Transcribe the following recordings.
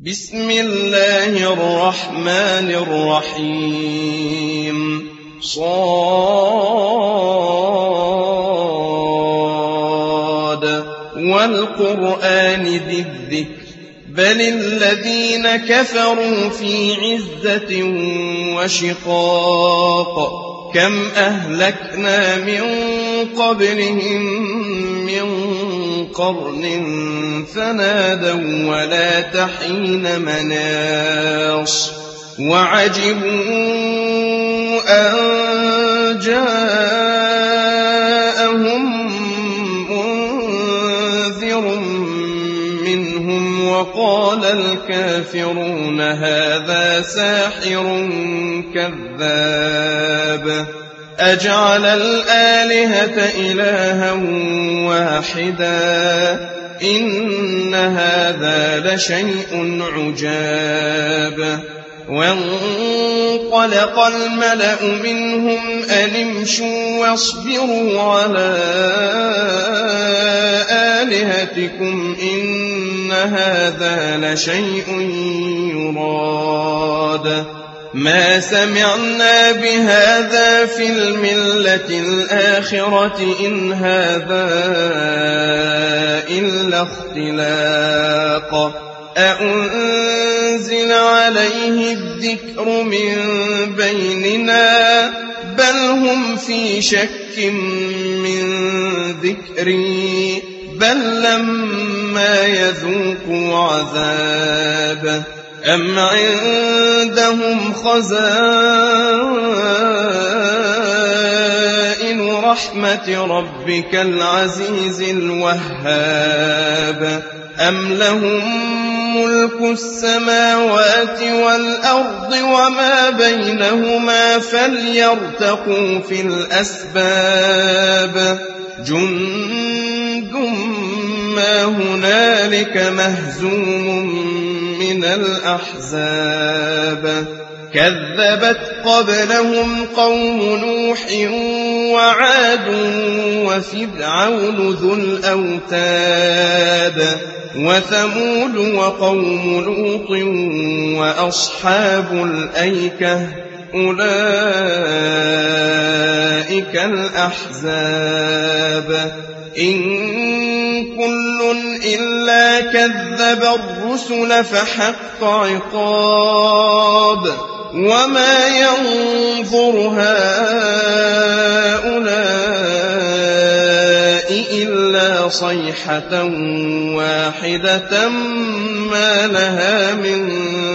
بسم الله الرحمن الرحيم صاد والقرآن ذي الذكر بل الذين كفروا في عزة وشقاق كم أهلكنا من قبلهم من قرن فنادوا ولا تحين مناص وعجبوا أن جاءهم منذر منهم وقال الكافرون هذا ساحر كذاب أجعل الآلهة إلها واحدا إن هذا لشيء عجاب وانطلق الملأ منهم أن امشوا واصبروا على آلهتكم إن هذا لشيء يراد ما سمعنا بهذا في الملة الآخرة إن هذا إلا اختلاق أأنزل عليه الذكر من بيننا بل هم في شك من ذكري بل لما يذوقوا عذاب أم عندهم خزائن رحمة ربك العزيز الوهاب أم لهم ملك السماوات والأرض وما بينهما فليرتقوا في الأسباب جند ما هنالك مهزوم من الأحزاب كذبت قبلهم قوم نوح وعاد وفرعون ذو الأوتاد وثمود وقوم لوط وأصحاب الأيكة أولئك الأحزاب إن كل إلا كذب الرسل فحق عقاب وما ينظر هؤلاء إلا صيحة واحدة ما لها من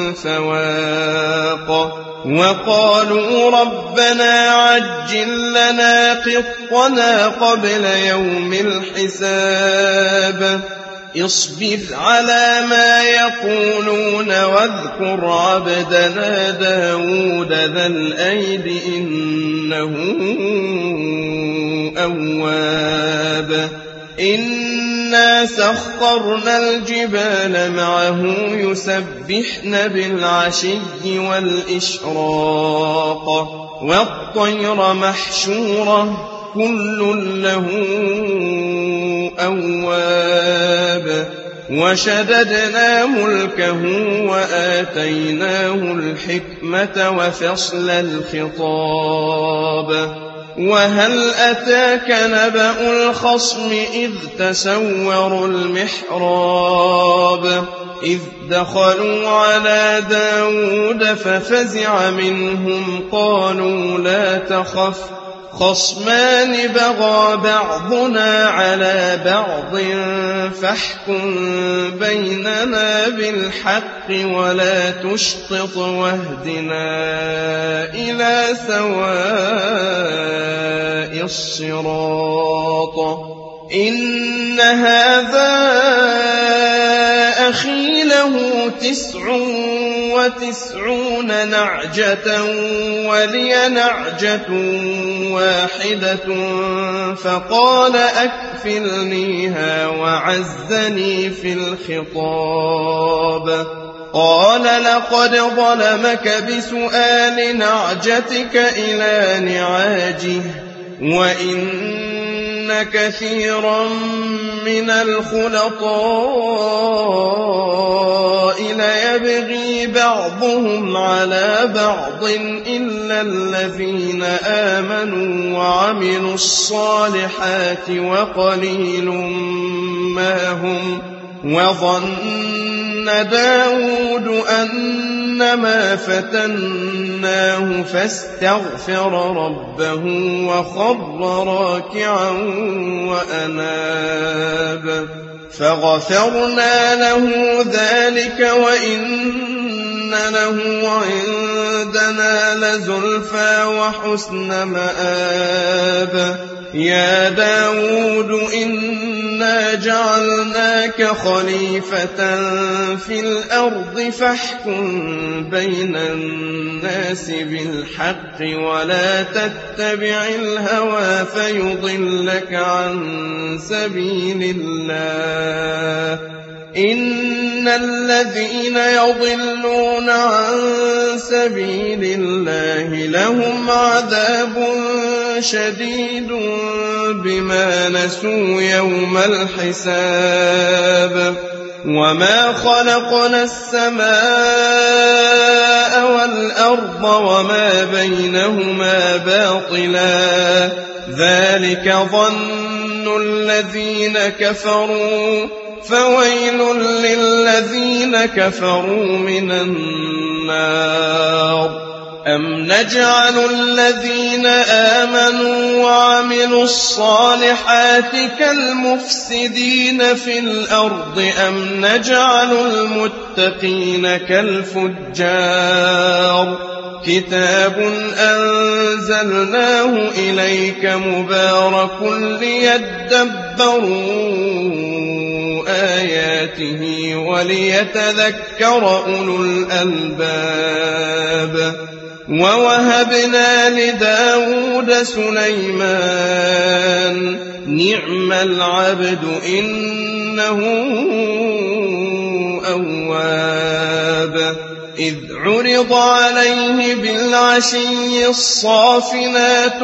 فواق وقالوا ربنا عجل لنا قطنا قبل يوم الحساب اصبر على ما يقولون واذكر عبدنا داود ذا الأيد إنه أواب إنا سخرنا الجبال معه يسبحن بالعشي والإشراق والطير محشورة كل له أواب وشددنا ملكه وآتيناه الحكمة وفصل الخطاب وهل أتاك نبأ الخصم إذ تسوروا المحراب إذ دخلوا على داود ففزع منهم قالوا لا تخف خصمان بغى بعضنا على بعض فاحكم بيننا بالحق ولا تشطط واهدنا إلى سواء الصراط إن هذا أخي له 99 نعجة ولي نعجة واحدة فقال أكفلنيها وعزني في الخطاب قال لقد ظلمك بسؤال نعجتك إلى نعاجه وإن كثيرا من الخلطاء ليبغون يبغي بعضهم على بعض إلا الذين آمنوا وعملوا الصالحات وقليل ما هم. وظن داود أنما فتناه فاستغفر ربه وخر راكعا وأناب فغفرنا له ذلك وإن له عندنا لزلفى وحسن مآب. يا داود إنا جعلناك خليفة في الأرض فاحكم بين الناس بالحق ولا تتبع الهوى فيضلك عن سبيل الله. إن الذين يضلون عن سبيل الله لهم عذاب شديد بما نسوا يوم الحساب. وما خلقنا السماء والأرض وما بينهما باطلا ذلك ظن الذين كفروا فويل للذين كفروا من النار. أم نجعل الذين آمنوا وعملوا الصالحات كالمفسدين في الأرض أم نجعل المتقين كالفجار. كتاب أنزلناه إليك مبارك ليدبروا آياته وليتذكر أولو الألباب. ووهبنا لداود سليمان نعم العبد إنه أواب. إذ عرض عليه بالعشي الصافنات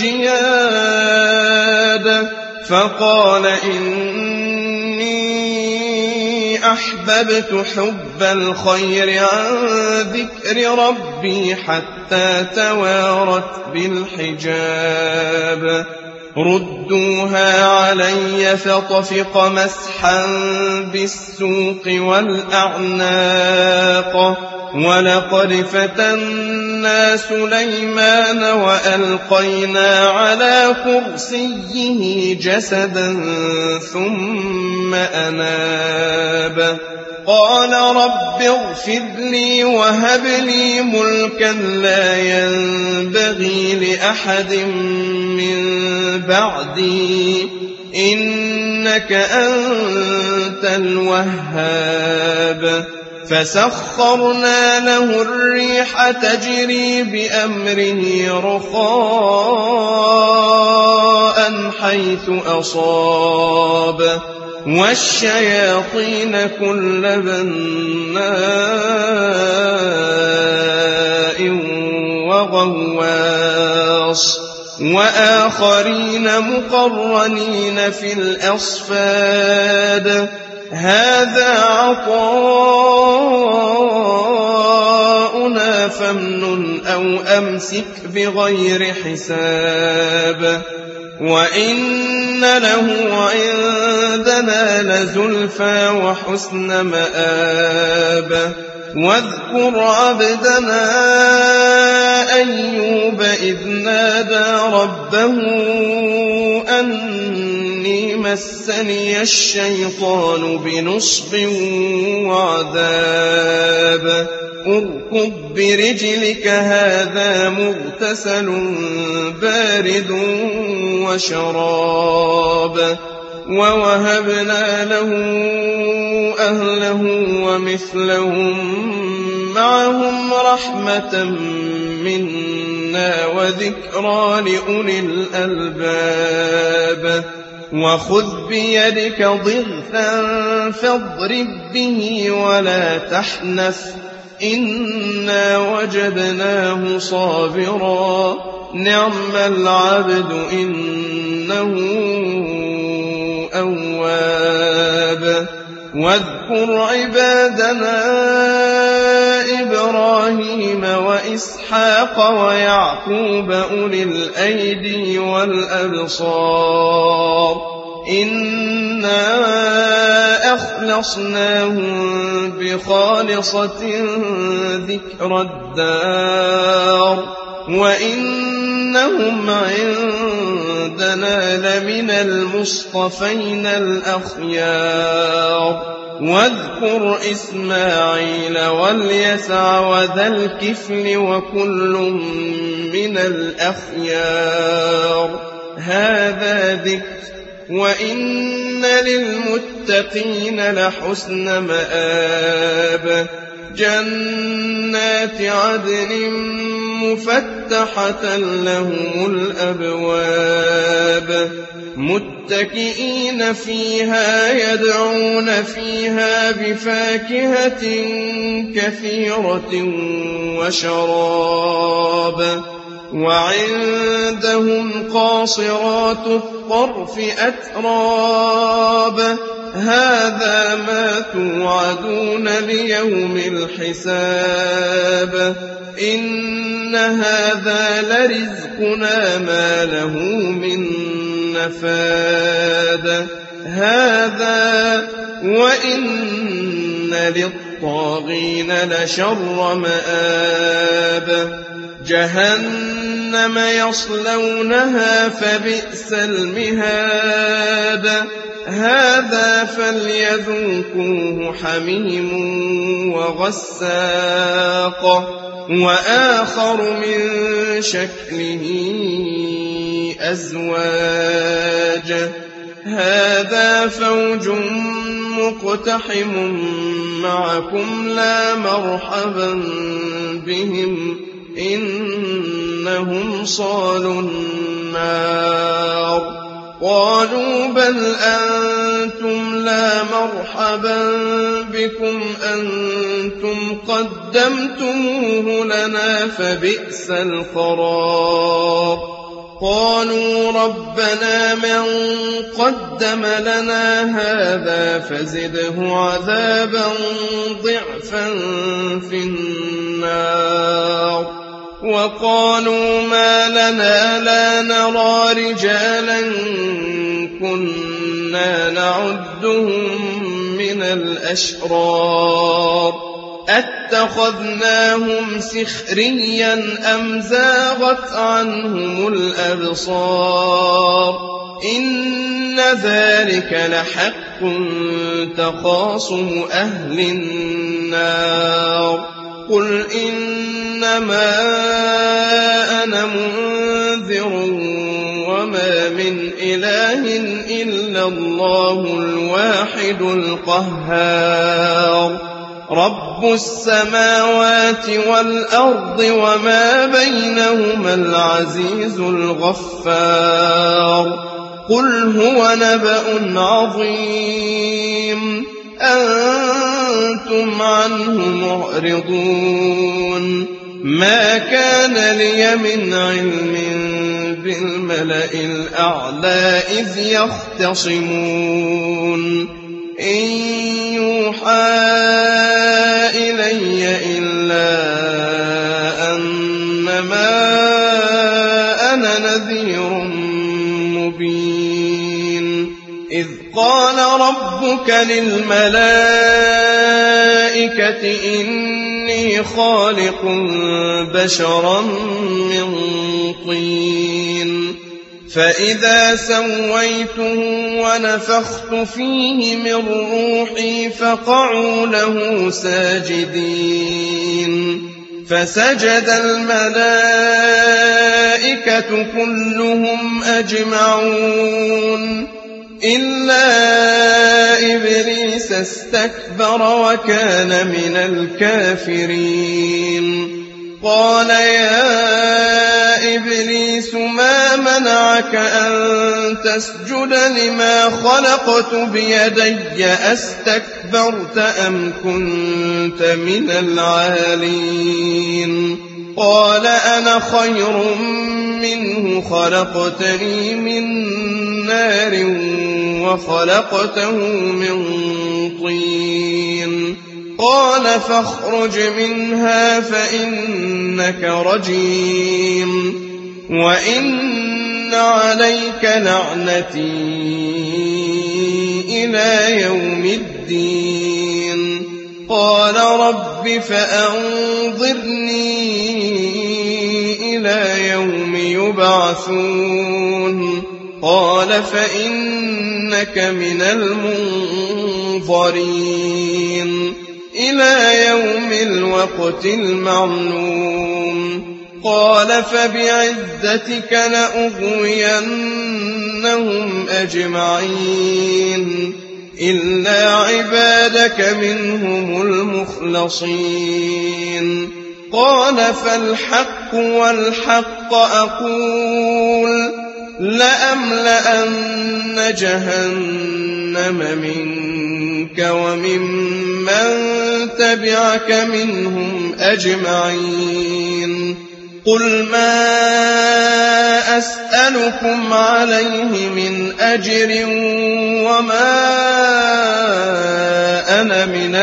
الجياد فقال إني أحببت حب الخير عن ذكر ربي حتى توارت بالحجاب. ردوها علي فطفق مسحا بالسوق والأعناق. ولقد فتنا سليمان وألقينا على كرسيه جسدا ثم أناب. قال رب اغفر لي وهب لي ملكا لا ينبغي لأحد من بعدي إنك أنت الوهاب. فسخرنا له الريح تجري بأمره رخاء حيث أصاب والشياطين كل بناء وغواص وآخرين مقرنين في الأصفاد. هذا عطاؤنا فامنن أو أمسك بغير حساب. وإن له عندنا لزلفى وحسن مآب. واذكر عبدنا أيوب إذ نادى ربه أني مسني الشيطان بنصب وعذاب. اركض برجلك هذا مغتسل بارد وشراب. ووهبنا له أهله ومثلهم معهم رحمة منا وذكرى لأولي الألباب. وخذ بيدك ضغثا فاضرب به ولا تحنث إنا وجدناه صابرا نعم العبد إنه أواب. واذكر عبادنا وإسحاق ويعقوب أولي الأيدي والأبصار إنا أخلصناهم بخالصة ذكر الدار وإنهم عندنا لمن المصطفين الأخيار واذكر إسماعيل واليسع وذا الكفل وكل من الأخيار هذا ذكر وإن للمتقين لحسن مآب جنات عدن مفتحة لهم الأبواب متكئين فيها يدعون فيها بفاكهة كثيرة وشراب وعندهم قاصرات الطرف أتراب هذا ما توعدون ليوم الحساب إن هذا لرزقنا ما له من نفاد هذا وإن للطاغين لشر مآب جهنم يصلونها فبئس المهاد هذا فليذوقوه حميم وغساق وآخر من شكله أزواج هذا فوج مقتحم معكم لا مرحبا بهم إنهم صالوا النار قالوا بل أنتم لا مرحبا بكم أنتم قدمتموه لنا فبئس القرار قالوا ربنا من قدم لنا هذا فزده عذابا ضعفا في النار وقالوا ما لنا لا نرى رجالا كنا نعدهم من الأشرار أتخذناهم سخريا أم زاغت عنهم الأبصار إن ذلك لحق تخاصم أهل النار قل إنما أنا منذر وما من إله إلا الله الواحد القهار رب السماوات والأرض وما بينهما العزيز الغفار قل هو نبأ عظيم أنتم عنه معرضون ما كان لي من علم بالملأ الأعلى إذ يختصمون إن يوحى إلي إلا أنما أنا نذير مبين إذ قال ربك للملائكة إني خالق بشرا من طين فإذا سويته ونفخت فيه من روحي فقعوا له ساجدين فسجد الملائكة كلهم أجمعون إلا إبليس استكبر وكان من الكافرين قال يا إبليس ما منعك أن تسجد لما خلقت بيدي أستكبرت أم كنت من العالين قال أنا خير منه خلقتني من نار وخلقته من طين قال فاخرج منها فإنك رجيم وإن عليك لعنتي إلى يوم الدين قال رب فأنظرني إلى يوم يبعثون قال فإنك من المنظرين إلى يوم الوقت المعلوم قال فبعزتك لأغوينهم أجمعين إلا عبادك منهم المخلصين قال فالحق والحق أقول لأملأن جهنم منك وممن تبعك منهم أجمعين قل ما أسألكم عليه من أجر وما أنا من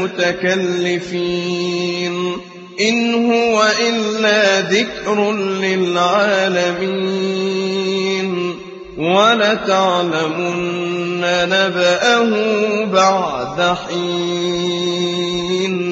المتكلفين إن هو إلا ذكر للعالمين ولتعلمن نبأه بعد حين